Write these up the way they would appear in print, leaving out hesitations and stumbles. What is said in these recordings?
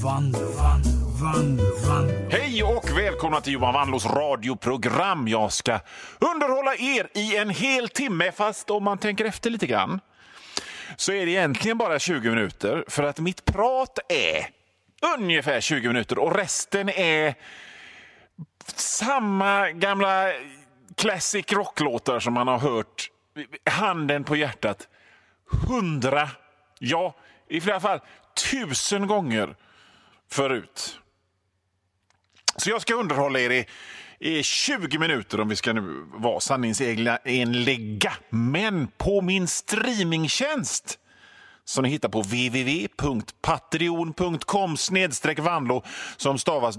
Hej och välkomna till Johan Wanlås radioprogram. Jag ska underhålla er i en hel timme, fast om man tänker efter lite grann så är det egentligen bara 20 minuter. För att mitt prat är ungefär 20 minuter och resten är samma gamla classic rocklåtar som man har hört, handen på hjärtat, 100, ja i flera fall 1000 gånger förut. Så jag ska underhålla er i 20 minuter om vi ska nu vara sanningsenliga. Men på min streamingtjänst som ni hittar på www.patreon.com/Vanlo som stavas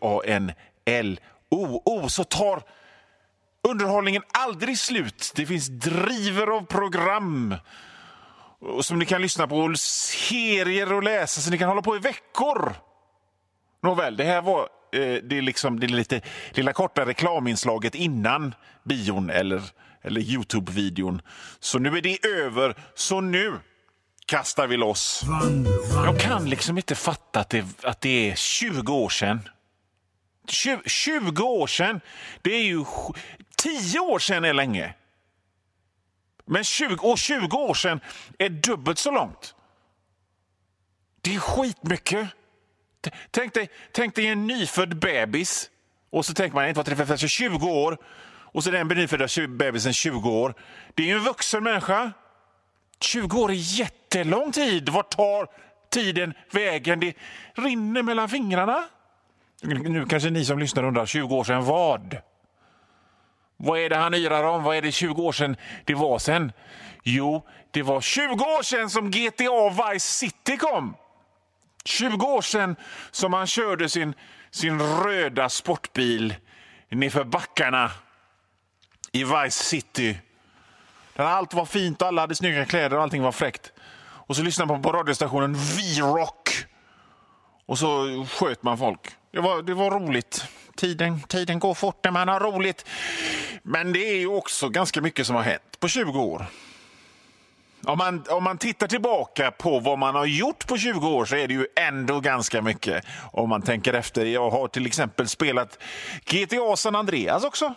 WANLO, så tar underhållningen aldrig slut. Det finns driver av program som ni kan lyssna på, serier och läsa, så ni kan hålla på i veckor. Nåväl, det här var det är liksom det lite lilla korta reklaminslaget innan bion eller YouTube-videon. Så nu är det över, så nu kastar vi loss. Jag kan liksom inte fatta att det är 20 år sedan. 20 år sedan, det är ju 10 år sedan är länge. Men 20 år sedan är dubbelt så långt. Det är skitmycket. Tänk dig en nyfödd bebis. Och så tänker man inte vad det är 20 år. Och så är den nyfödda bebisen 20 år. Det är ju en vuxen människa. 20 år är jättelång tid. Vart tar tiden vägen? Det rinner mellan fingrarna. Nu kanske ni som lyssnar undrar, 20 år sedan vad? Vad är det han yrar om? Vad är det 20 år sedan det var sen? Jo, det var 20 år sedan som GTA Vice City kom. 20 år sedan som han körde sin röda sportbil nerför backarna i Vice City. Där allt var fint och alla hade snygga kläder och allting var fräckt. Och så lyssnade man på radiostationen V-Rock. Och så sköt man folk. Det var roligt. Tiden går fort när man har roligt. Men det är ju också ganska mycket som har hänt på 20 år. Om man tittar tillbaka på vad man har gjort på 20 år så är det ju ändå ganska mycket. Om man tänker efter. Jag har till exempel spelat GTA San Andreas också.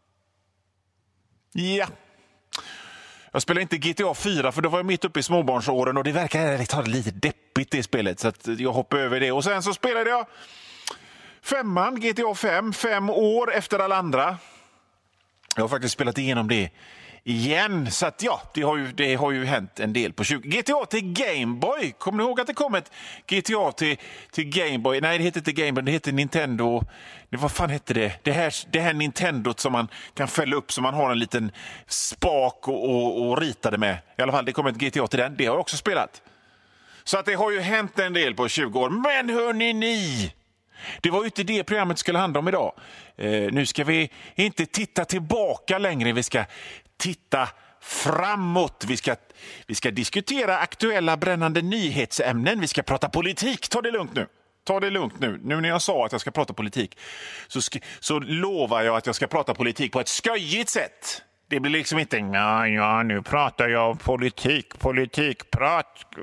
Ja. Jag spelade inte GTA 4 för då var jag mitt uppe i småbarnsåren och det verkar lite deppigt det spelet, så att jag hoppade över det. Och sen så spelade jag GTA 5 år efter alla andra. Jag har faktiskt spelat igenom det igen, så att ja, det har ju hänt en del på 20. GTA till Game Boy. Kommer ni ihåg att det kom ett GTA till Game Boy? Nej, det heter inte Game Boy, det heter Nintendo. Vad fan hette det? Det här Nintendot som man kan fälla upp så man har en liten spak och rita det med. I alla fall, det kom ett GTA till den. Det har jag också spelat. Så att det har ju hänt en del på 20 år. Men hörni ni! Det var ju inte det programmet skulle handla om idag. Nu ska vi inte titta tillbaka längre. Vi ska titta framåt. Vi ska diskutera aktuella brännande nyhetsämnen. Vi ska prata politik. Ta det lugnt nu. Nu när jag sa att jag ska prata politik så lovar jag att jag ska prata politik på ett skojigt sätt. Det blir liksom inte nu pratar jag politikprat.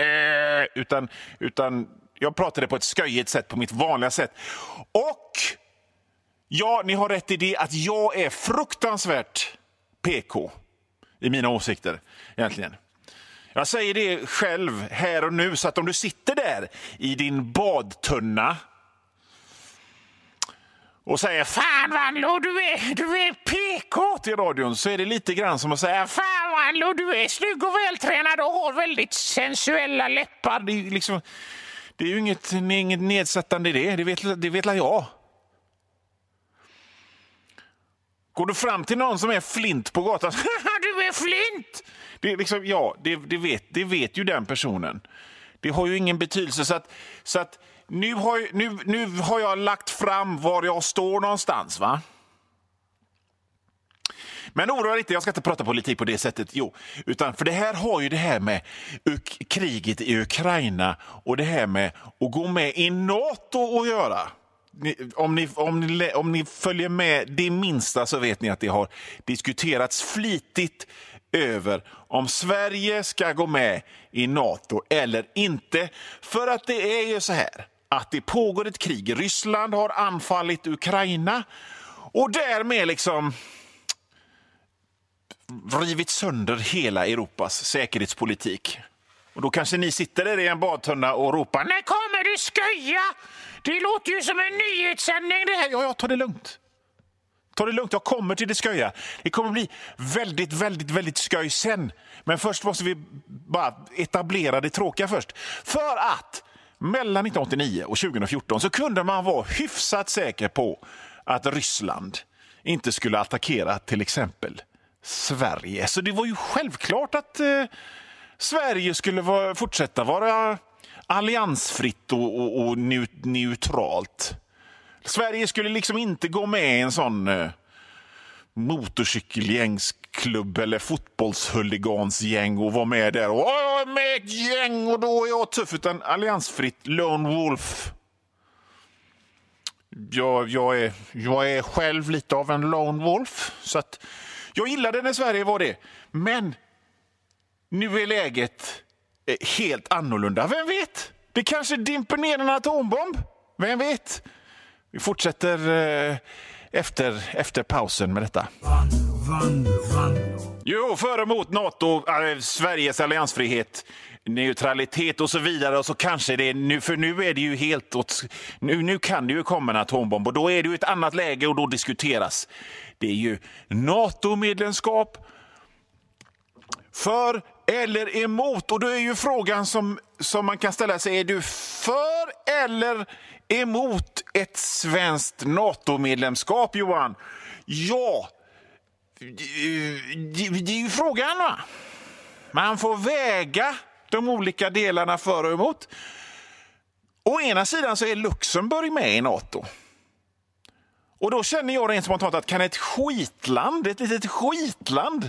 Utan jag pratade på ett skojigt sätt, på mitt vanliga sätt. Och ja, ni har rätt i det att jag är fruktansvärt PK i mina åsikter egentligen. Jag säger det själv här och nu, så att om du sitter där i din badtunna och säger fan Vanlo, du är PK till radion, så är det lite grann som att säga fan Vanlo, du är snygg och vältränad och har väldigt sensuella läppar. Det är ju inget nedsättande i det vet jag. Går du fram till någon som är flint på gatan, du är flint! Det är liksom, ja, det vet ju den personen. Det har ju ingen betydelse, så att nu har jag lagt fram var jag står någonstans, va? Men oroa inte, jag ska inte prata politik på det sättet, utan för det här har ju det här med kriget i Ukraina och det här med att gå med i NATO att göra. Om ni följer med det minsta så vet ni att det har diskuterats flitigt över om Sverige ska gå med i NATO eller inte. För att det är ju så här att det pågår ett krig. Ryssland har anfallit Ukraina och därmed liksom rivit sönder hela Europas säkerhetspolitik. Och då kanske ni sitter där i en badtunna och ropar: när kommer du skoja? Det låter ju som en nyhetssändning det här. Ja, ta det lugnt. Ta det lugnt, jag kommer till det sköja. Det kommer bli väldigt, väldigt, väldigt skoj sen. Men först måste vi bara etablera det tråkiga först. För att mellan 1989 och 2014 så kunde man vara hyfsat säker på att Ryssland inte skulle attackera till exempel Sverige. Så det var ju självklart att Sverige skulle fortsätta vara alliansfritt och neutralt. Sverige skulle liksom inte gå med i en sån motorcykelgängsklubb eller fotbollshuligansgäng och vara med där och med ett gäng och då är jag tuff, utan alliansfritt, lone wolf. Jag är själv lite av en lone wolf, så att jag gillade när Sverige var det. Men nu är läget helt annorlunda. Vem vet? Det kanske dimper ner en atombomb. Vem vet? Vi fortsätter efter pausen med detta. Jo, för och emot NATO, Sveriges alliansfrihet, neutralitet och så vidare. Och så kanske det nu, för nu är det ju helt nu kan det ju komma en atombomb och då är det ju ett annat läge och då diskuteras. Det är ju NATO-medlemskap för eller emot, och då är ju frågan som man kan ställa sig: är du för eller emot ett svenskt NATO-medlemskap, Johan? Ja, det är ju frågan, va? Man får väga de olika delarna för och emot. Å ena sidan så är Luxemburg med i NATO. Och då känner jag rent spontant att kan ett litet skitland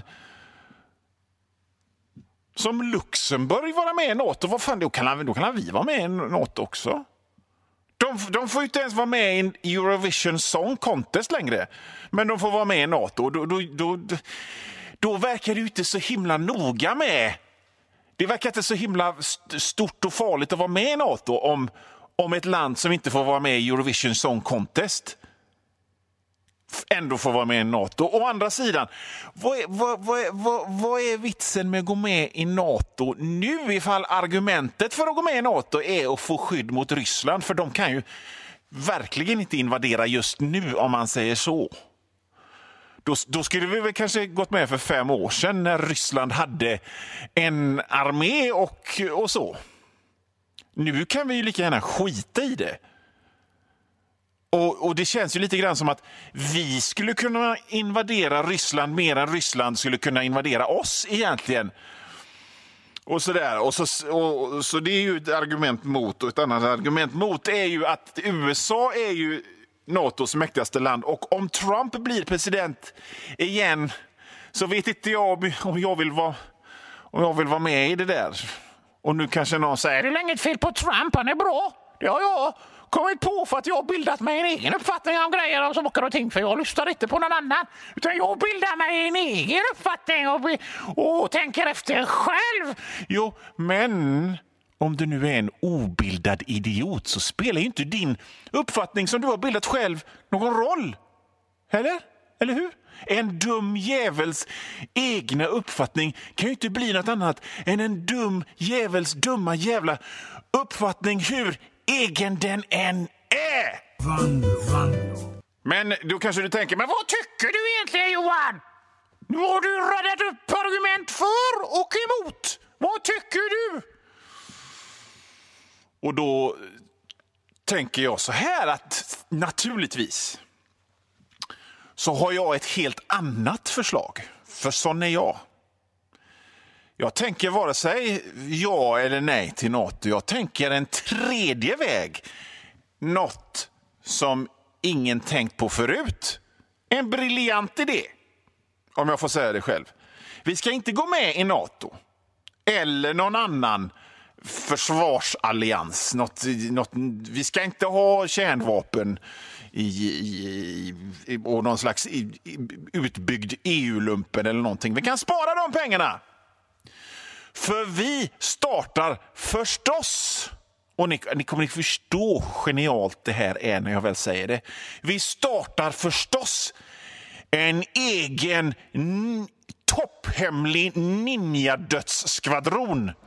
som Luxemburg vara med i NATO? Vad fan, då kan vi vara med i NATO också. De får ju inte ens vara med i Eurovision Song Contest längre. Men de får vara med i NATO. Då verkar det ju inte så himla noga med. Det verkar inte så himla stort och farligt att vara med i NATO om ett land som inte får vara med i Eurovision Song Contest ändå får vara med i NATO. Å andra sidan, vad är vitsen med att gå med i NATO nu ifall argumentet för att gå med i NATO är att få skydd mot Ryssland? För de kan ju verkligen inte invadera just nu, om man säger så. Då skulle vi väl kanske gått med för 5 år sedan när Ryssland hade en armé och så. Nu kan vi ju lika gärna skita i det. Och det känns ju lite grann som att vi skulle kunna invadera Ryssland mer än Ryssland skulle kunna invadera oss egentligen. Och så det är ju ett argument mot, och ett annat argument mot är ju att USA är ju NATOs mäktigaste land, och om Trump blir president igen så vet inte jag om jag vill vara med i det där. Och nu kanske någon säger: det är inget fel på Trump, han är bra. Det har jag kommit på för att jag har bildat mig en egen uppfattning om grejer och saker och ting, för jag lyssnar inte på någon annan, utan jag bildar mig en egen uppfattning och tänker efter själv. Jo, men om du nu är en obildad idiot så spelar ju inte din uppfattning som du har bildat själv någon roll. Eller hur? En dum jävels egna uppfattning kan ju inte bli något annat än en dum jävels dumma jävla uppfattning, hur egen den än är. Men då kanske du tänker: men vad tycker du egentligen, Johan? Nu har du radat upp argument för och emot. Vad tycker du? Och då tänker jag så här att naturligtvis så har jag ett helt annat förslag. För sån är jag. Jag tänker vare sig ja eller nej till NATO. Jag tänker en tredje väg. Något som ingen tänkt på förut. En briljant idé, om jag får säga det själv. Vi ska inte gå med i NATO eller någon annan försvarsallians. Vi ska inte ha kärnvapen och någon slags utbyggd EU-lumpen eller någonting. Vi kan spara de pengarna. För vi startar förstås, Och ni kommer att förstå genialt det här är när jag väl säger det. Vi startar förstås en egen topphemlig ninja-dödsskvadron.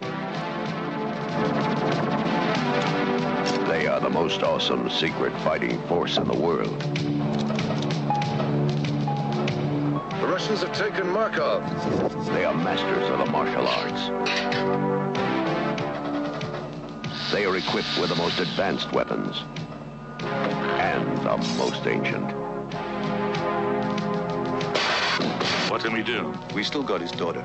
They are the most awesome secret fighting force in the world. The Russians have taken Markov. They are masters of the martial arts. They are equipped with the most advanced weapons and the most ancient. What can we do? We still got his daughter.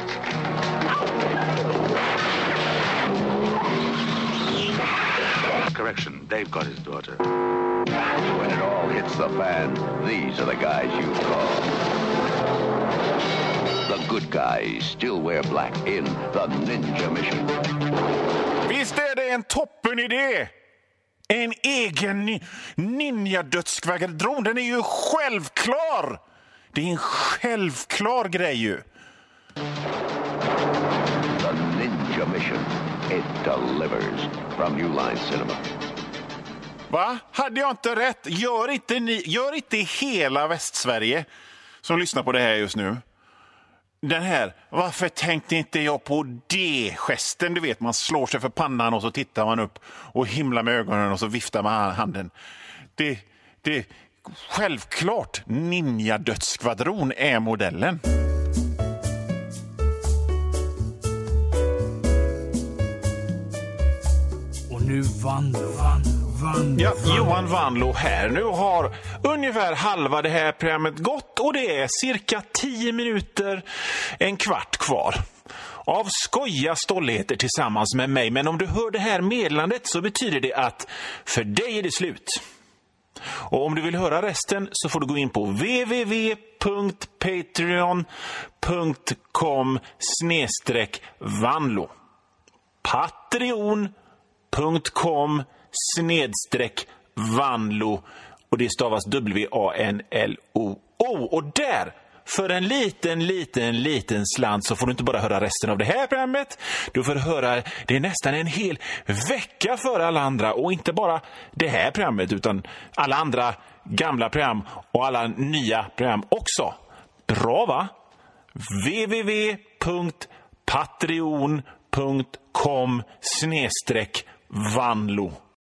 Correction, they've got his daughter. When it all hits the fan, these are the guys you call the good guys. Still wear black in the Ninja Mission. Visst är det en toppenidé? En egen ninja-dödsskvadron, den är ju självklar. Det är en självklar grej ju. The Ninja Mission. It delivers from New Line Cinema. Va? Hade jag inte rätt? Gör inte hela Västsverige som lyssnar på det här just nu. Den här, varför tänkte inte jag på det gesten? Du vet, man slår sig för pannan och så tittar man upp och himlar med ögonen och så viftar med handen. Det självklart ninja-dödsskvadron är modellen. Och nu Vanlo. Ja, Johan Vanlo här. Nu har ungefär halva det här programmet gått och det är cirka 10 minuter, en kvart kvar av skoja stolligheter tillsammans med mig. Men om du hör det här meddelandet så betyder det att för dig är det slut. Och om du vill höra resten så får du gå in på www.patreon.com/Vanlo. Patreon.com/Vanlo och det stavas WANLO. Och där, för en liten slant så får du inte bara höra resten av det här programmet. Du får höra det nästan en hel vecka för alla andra. Och inte bara det här programmet utan alla andra gamla program och alla nya program också. Bra va? www.patreon.com/Vanlo